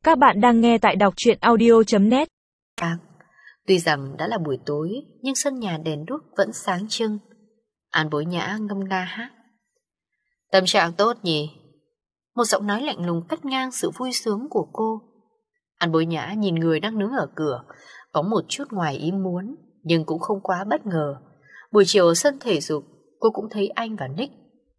Các bạn đang nghe tại đọc truyện audio.net. Tuy rằng đã là buổi tối, nhưng sân nhà đèn đuốc vẫn sáng trưng. An Bối Nhã ngâm nga hát. Tâm trạng tốt nhỉ? Một giọng nói lạnh lùng cắt ngang sự vui sướng của cô. An Bối Nhã nhìn người đang đứng ở cửa, có một chút ngoài ý muốn, nhưng cũng không quá bất ngờ. Buổi chiều ở sân thể dục, cô cũng thấy anh và Nick.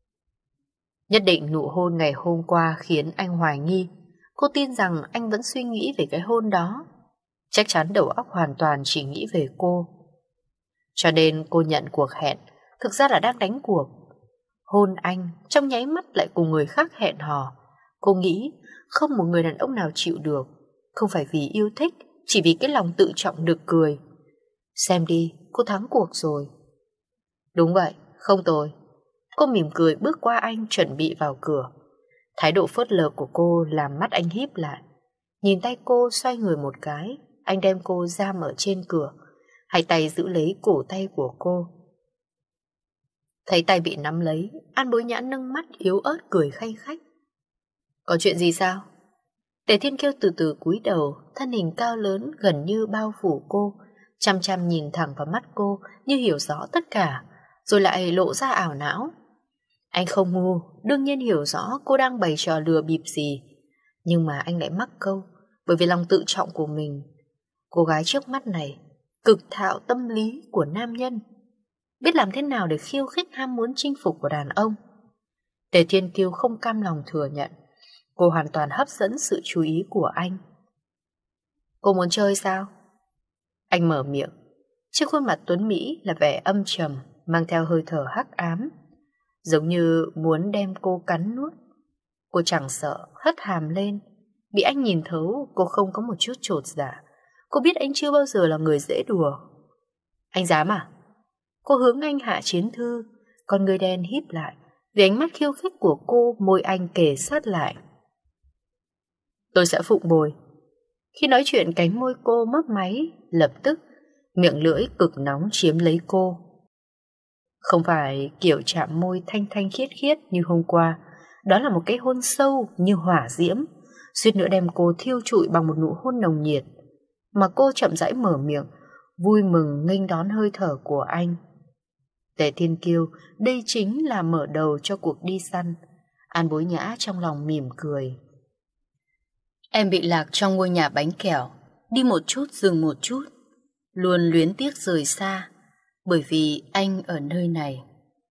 Nhất định nụ hôn ngày hôm qua khiến anh hoài nghi. Cô tin rằng anh vẫn suy nghĩ về cái hôn đó. Chắc chắn đầu óc hoàn toàn chỉ nghĩ về cô. Cho nên cô nhận cuộc hẹn, thực ra là đang đánh cuộc. Hôn anh, trong nháy mắt lại cùng người khác hẹn hò. Cô nghĩ không một người đàn ông nào chịu được. Không phải vì yêu thích, chỉ vì cái lòng tự trọng nực cười. Xem đi, cô thắng cuộc rồi. Đúng vậy, không tồi. Cô mỉm cười bước qua anh chuẩn bị vào cửa. Thái độ phớt lờ của cô làm mắt anh híp lại. Nhìn tay cô xoay người một cái, anh đem cô giam ở trên cửa. Hai tay giữ lấy cổ tay của cô. Thấy tay bị nắm lấy, An Bối Nhã nâng mắt yếu ớt cười khanh khách. Có chuyện gì sao? Tề Thiên Kiêu từ từ cúi đầu, thân hình cao lớn gần như bao phủ cô, chăm chăm nhìn thẳng vào mắt cô như hiểu rõ tất cả, rồi lại lộ ra ảo não. Anh không ngu, đương nhiên hiểu rõ cô đang bày trò lừa bịp gì. Nhưng mà anh lại mắc câu, bởi vì lòng tự trọng của mình. Cô gái trước mắt này, cực thạo tâm lý của nam nhân, biết làm thế nào để khiêu khích ham muốn chinh phục của đàn ông. Tề Thiên Kiêu không cam lòng thừa nhận, cô hoàn toàn hấp dẫn sự chú ý của anh. Cô muốn chơi sao? Anh mở miệng, trên khuôn mặt tuấn Mỹ là vẻ âm trầm, mang theo hơi thở hắc ám, giống như muốn đem cô cắn nuốt. Cô chẳng sợ, hất hàm lên. Bị anh nhìn thấu, cô không có một chút chột dạ. Cô biết anh chưa bao giờ là người dễ đùa. Anh dám à? Cô hướng anh hạ chiến thư, con người đen híp lại. Vì ánh mắt khiêu khích của cô, môi anh kề sát lại. Tôi sẽ phụng bồi. Khi nói chuyện, cánh môi cô mấp máy, lập tức miệng lưỡi cực nóng chiếm lấy cô. Không phải kiểu chạm môi thanh thanh khiết khiết như hôm qua. Đó là một cái hôn sâu như hỏa diễm, suýt nữa đem cô thiêu trụi bằng một nụ hôn nồng nhiệt. Mà cô chậm rãi mở miệng, vui mừng nghênh đón hơi thở của anh. Tề Thiên Kiêu, đây chính là mở đầu cho cuộc đi săn. An Bối Nhã trong lòng mỉm cười. Em bị lạc trong ngôi nhà bánh kẹo, đi một chút dừng một chút, luôn luyến tiếc rời xa, bởi vì anh ở nơi này.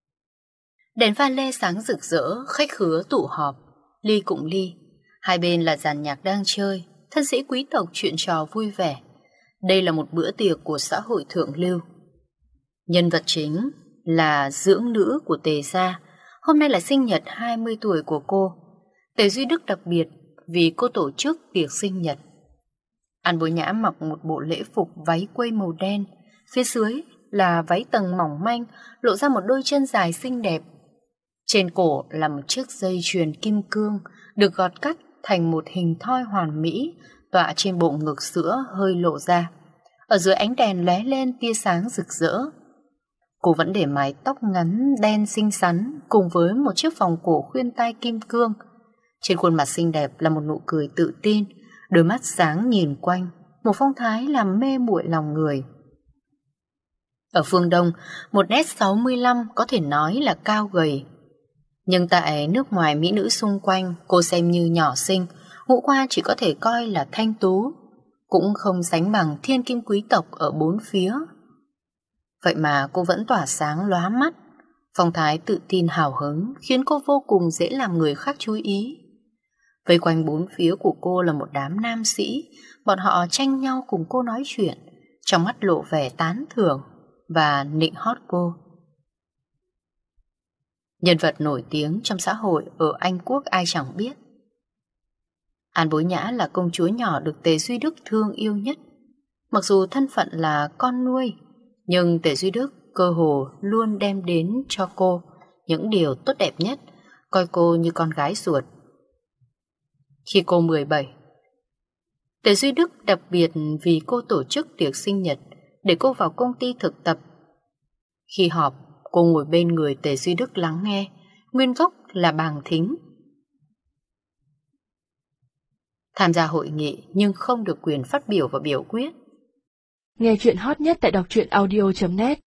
Đèn pha lê sáng rực rỡ, khách khứa tụ họp, ly cũng ly. Hai bên là dàn nhạc đang chơi, thân sĩ quý tộc chuyện trò vui vẻ. Đây là một bữa tiệc của xã hội thượng lưu. Nhân vật chính là dưỡng nữ của Tề gia. Hôm nay là sinh nhật 20 tuổi của cô. Tề Duy Đức đặc biệt vì cô tổ chức tiệc sinh nhật. An Bối Nhã mặc một bộ lễ phục váy quây màu đen, phía dưới là váy tầng mỏng manh, lộ ra một đôi chân dài xinh đẹp. Trên cổ là một chiếc dây chuyền kim cương được gọt cắt thành một hình thoi hoàn mỹ, tọa trên bộ ngực sữa hơi lộ ra. Ở dưới ánh đèn lóe lên tia sáng rực rỡ. Cô vẫn để mái tóc ngắn đen xinh xắn cùng với một chiếc vòng cổ khuyên tai kim cương. Trên khuôn mặt xinh đẹp là một nụ cười tự tin, đôi mắt sáng nhìn quanh, một phong thái làm mê muội lòng người. Ở phương Đông, 1m65 có thể nói là cao gầy. Nhưng tại nước ngoài mỹ nữ xung quanh, cô xem như nhỏ xinh, ngũ quan chỉ có thể coi là thanh tú, cũng không sánh bằng thiên kim quý tộc ở bốn phía. Vậy mà cô vẫn tỏa sáng lóa mắt, phong thái tự tin hào hứng khiến cô vô cùng dễ làm người khác chú ý. Vây quanh bốn phía của cô là một đám nam sĩ, bọn họ tranh nhau cùng cô nói chuyện, trong mắt lộ vẻ tán thưởng và nịnh hót cô. Nhân vật nổi tiếng trong xã hội ở Anh Quốc ai chẳng biết. An Bối Nhã là công chúa nhỏ được Tề Duy Đức thương yêu nhất. Mặc dù thân phận là con nuôi, nhưng Tề Duy Đức cơ hồ luôn đem đến cho cô những điều tốt đẹp nhất, coi cô như con gái ruột. Khi cô 17, Tề Duy Đức đặc biệt vì cô tổ chức tiệc sinh nhật để cô vào công ty thực tập. Khi họp, cô ngồi bên người Tề Duy Đức lắng nghe, nguyên gốc là bàng thính. tham gia hội nghị nhưng không được quyền phát biểu và biểu quyết. Nghe chuyện hot nhất tại đọc truyện audio.net